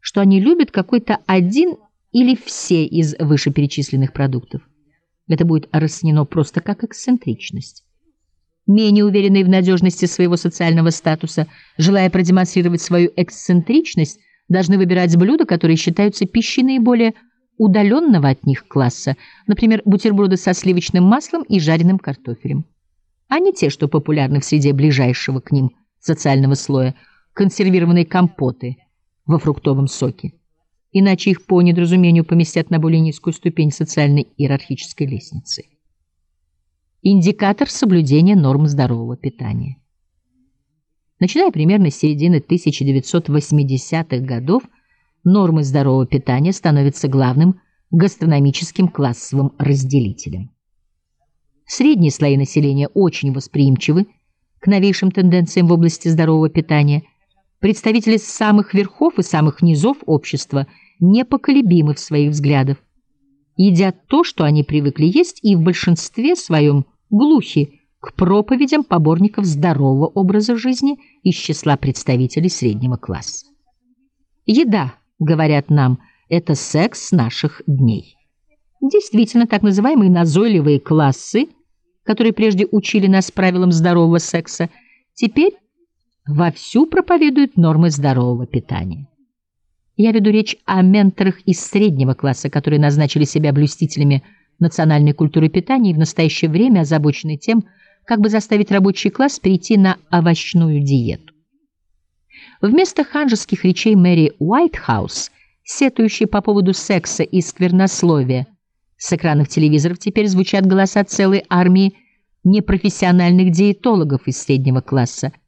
что они любят какой-то один или все из вышеперечисленных продуктов. Это будет расценено просто как эксцентричность. Менее уверенные в надежности своего социального статуса, желая продемонстрировать свою эксцентричность, должны выбирать блюда, которые считаются пищей наиболее удаленного от них класса, например, бутерброды со сливочным маслом и жареным картофелем, а не те, что популярны в среде ближайшего к ним социального слоя, консервированные компоты во фруктовом соке. Иначе их по недоразумению поместят на более низкую ступень социальной иерархической лестницы. Индикатор соблюдения норм здорового питания. Начиная примерно с середины 1980-х годов, нормы здорового питания становятся главным гастрономическим классовым разделителем. Средние слои населения очень восприимчивы к новейшим тенденциям в области здорового питания. Представители самых верхов и самых низов общества непоколебимы в своих взглядах, едят то, что они привыкли есть, и в большинстве своем глухи к проповедям поборников здорового образа жизни из числа представителей среднего класса. Еда, говорят нам, это секс наших дней. Действительно, так называемые назойливые классы, которые прежде учили нас правилам здорового секса, теперь вовсю проповедуют нормы здорового питания. Я веду речь о менторах из среднего класса, которые назначили себя блюстителями национальной культуры питания и в настоящее время озабочены тем, как бы заставить рабочий класс перейти на овощную диету. Вместо ханжеских речей Мэри Уайтхаус, сетующей по поводу секса и сквернословия, с экранов телевизоров теперь звучат голоса целой армии непрофессиональных диетологов из среднего класса,